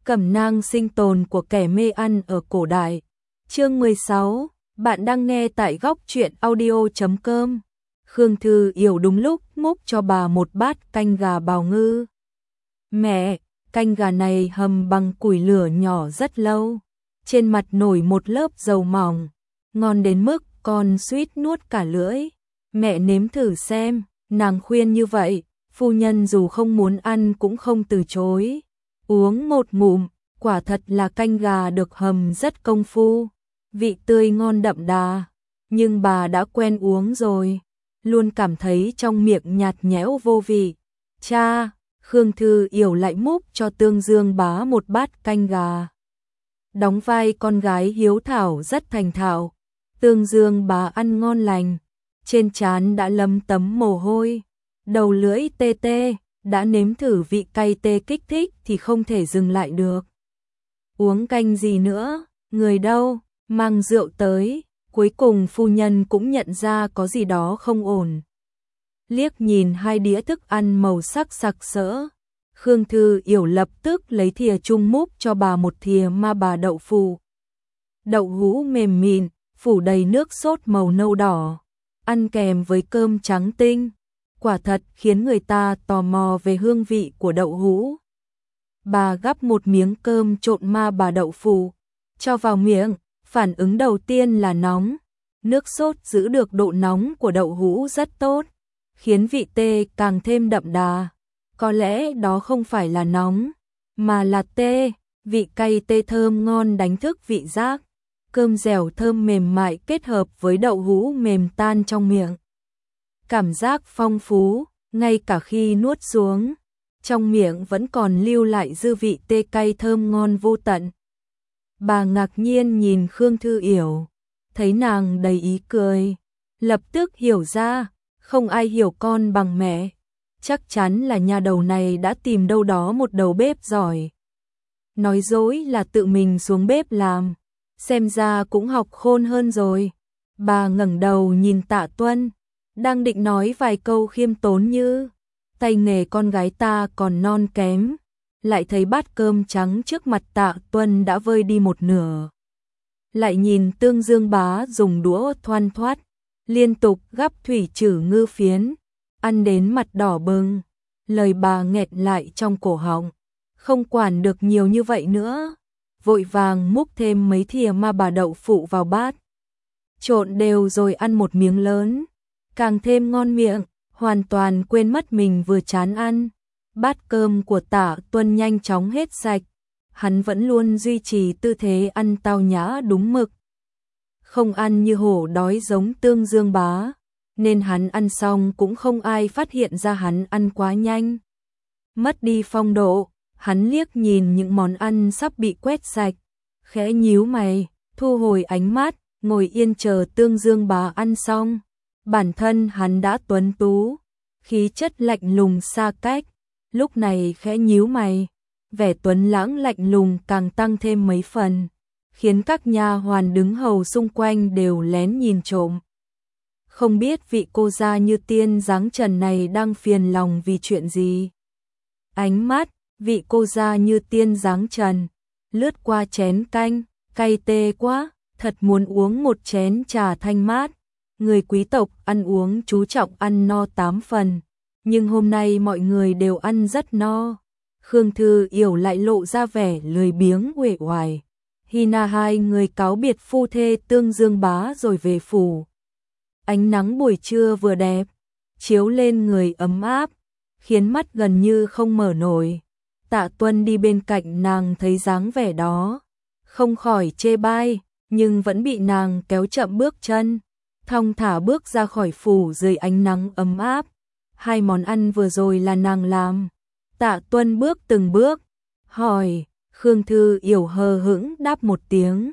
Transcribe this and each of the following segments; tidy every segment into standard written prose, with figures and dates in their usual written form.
Cẩm nang sinh tồn của kẻ mê ăn ở cổ đại. Chương 16, bạn đang nghe tại góc truyện audio.com. Khương Thư Yểu đúng lúc múc cho bà một bát canh gà bào ngư. Mẹ, canh gà này hầm bằng củi lửa nhỏ rất lâu. Trên mặt nổi một lớp dầu mỏng, ngon đến mức con suýt nuốt cả lưỡi. Mẹ nếm thử xem, nàng khuyên như vậy, phu nhân dù không muốn ăn cũng không từ chối. Uống một ngụm, quả thật là canh gà được hầm rất công phu, vị tươi ngon đậm đà, nhưng bà đã quen uống rồi, luôn cảm thấy trong miệng nhạt nhẽo vô vị. Cha, Khương Thư Yểu lại múc cho Tương Dương Bá một bát canh gà. Đóng vai con gái hiếu thảo rất thành thạo, Tương Dương Bá ăn ngon lành, trên trán đã lấm tấm mồ hôi, đầu lưỡi tê tê. Đã nếm thử vị cay tê kích thích thì không thể dừng lại được. Uống canh gì nữa, người đâu, mang rượu tới. Cuối cùng phu nhân cũng nhận ra có gì đó không ổn. Liếc nhìn hai đĩa thức ăn màu sắc sặc sỡ, Khương Thư Yểu lập tức lấy thìa chung múc cho bà một thìa ma bà đậu phụ. Đậu hũ mềm mịn, phủ đầy nước sốt màu nâu đỏ, ăn kèm với cơm trắng tinh. Quả thật khiến người ta tò mò về hương vị của đậu hũ. Bà gắp một miếng cơm trộn ma bà đậu phụ, cho vào miệng, phản ứng đầu tiên là nóng. Nước sốt giữ được độ nóng của đậu hũ rất tốt, khiến vị tê càng thêm đậm đà. Có lẽ đó không phải là nóng, mà là tê, vị cay tê thơm ngon đánh thức vị giác. Cơm dẻo thơm mềm mại kết hợp với đậu hũ mềm tan trong miệng. Cảm giác phong phú, ngay cả khi nuốt xuống, trong miệng vẫn còn lưu lại dư vị tê cay thơm ngon vô tận. Bà ngạc nhiên nhìn Khương Thư Yểu, thấy nàng đầy ý cười, lập tức hiểu ra, không ai hiểu con bằng mẹ. Chắc chắn là nhà đầu này đã tìm đâu đó một đầu bếp giỏi. Nói dối là tự mình xuống bếp làm, xem ra cũng học khôn hơn rồi. Bà ngẩng đầu nhìn Tạ Tuân, đang định nói vài câu khiêm tốn như tay nghề con gái ta còn non kém, lại thấy bát cơm trắng trước mặt Tạ Tuân đã vơi đi một nửa. Lại nhìn Tương Dương Bá dùng đũa thoăn thoắt, liên tục gắp thủy trử ngư phiến, ăn đến mặt đỏ bừng, lời bà nghẹt lại trong cổ họng, không quản được nhiều như vậy nữa, vội vàng múc thêm mấy thìa ma bà đậu phụ vào bát. Trộn đều rồi ăn một miếng lớn, càng thêm ngon miệng, hoàn toàn quên mất mình vừa chán ăn. Bát cơm của Tạ Tuân nhanh chóng hết sạch, hắn vẫn luôn duy trì tư thế ăn tao nhã đúng mực. Không ăn như hổ đói giống Tương Dương Bá, nên hắn ăn xong cũng không ai phát hiện ra hắn ăn quá nhanh. Mất đi phong độ, hắn liếc nhìn những món ăn sắp bị quét sạch, khẽ nhíu mày, thu hồi ánh mắt, ngồi yên chờ Tương Dương Bá ăn xong. Bản thân hắn đã tuấn tú, khí chất lạnh lùng xa cách, lúc này khẽ nhíu mày, vẻ tuấn lãng lạnh lùng càng tăng thêm mấy phần, khiến các nha hoàn đứng hầu xung quanh đều lén nhìn trộm. Không biết vị cô gia như tiên dáng trần này đang phiền lòng vì chuyện gì. Ánh mắt vị cô gia như tiên dáng trần lướt qua chén canh, cay tê quá, thật muốn uống một chén trà thanh mát. Người quý tộc ăn uống chú trọng ăn no 8 phần, nhưng hôm nay mọi người đều ăn rất no. Khương Thư Yểu lại lộ ra vẻ lười biếng uể oải. Hina hai người cáo biệt phu thê Tương Dương Bá rồi về phủ. Ánh nắng buổi trưa vừa đẹp, chiếu lên người ấm áp, khiến mắt gần như không mở nổi. Tạ Tuân đi bên cạnh nàng thấy dáng vẻ đó, không khỏi chê bai, nhưng vẫn bị nàng kéo chậm bước chân. Thong thả bước ra khỏi phủ dưới ánh nắng ấm áp. Hai món ăn vừa rồi là nàng làm. Tạ Tuân bước từng bước, hỏi. Khương Thư Yểu hờ hững đáp một tiếng.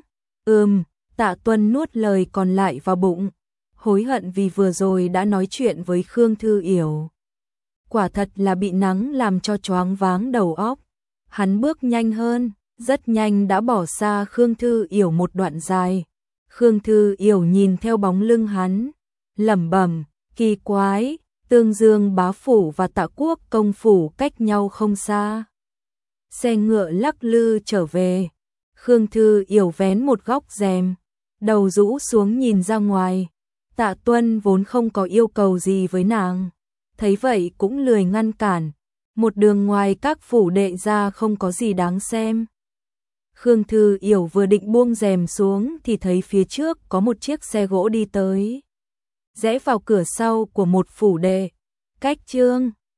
Tạ Tuân nuốt lời còn lại vào bụng, hối hận vì vừa rồi đã nói chuyện với Khương Thư Yểu. Quả thật là bị nắng làm cho choáng váng đầu óc. Hắn bước nhanh hơn, rất nhanh đã bỏ xa Khương Thư Yểu một đoạn dài. Khương Thư Yểu nhìn theo bóng lưng hắn, lẩm bẩm, kỳ quái, Tương Dương Bá phủ và Tạ Quốc công phủ cách nhau không xa. xe ngựa lắc lư trở về. Khương Thư Yểu vén một góc rèm, đầu rũ xuống nhìn ra ngoài. Tạ Tuân vốn không có yêu cầu gì với nàng, thấy vậy cũng lười ngăn cản. Một đường ngoài các phủ đệ ra không có gì đáng xem. Khương Thư Yểu vừa định buông rèm xuống thì thấy phía trước có một chiếc xe gỗ đi tới, rẽ vào cửa sau của một phủ đệ. Cách Chương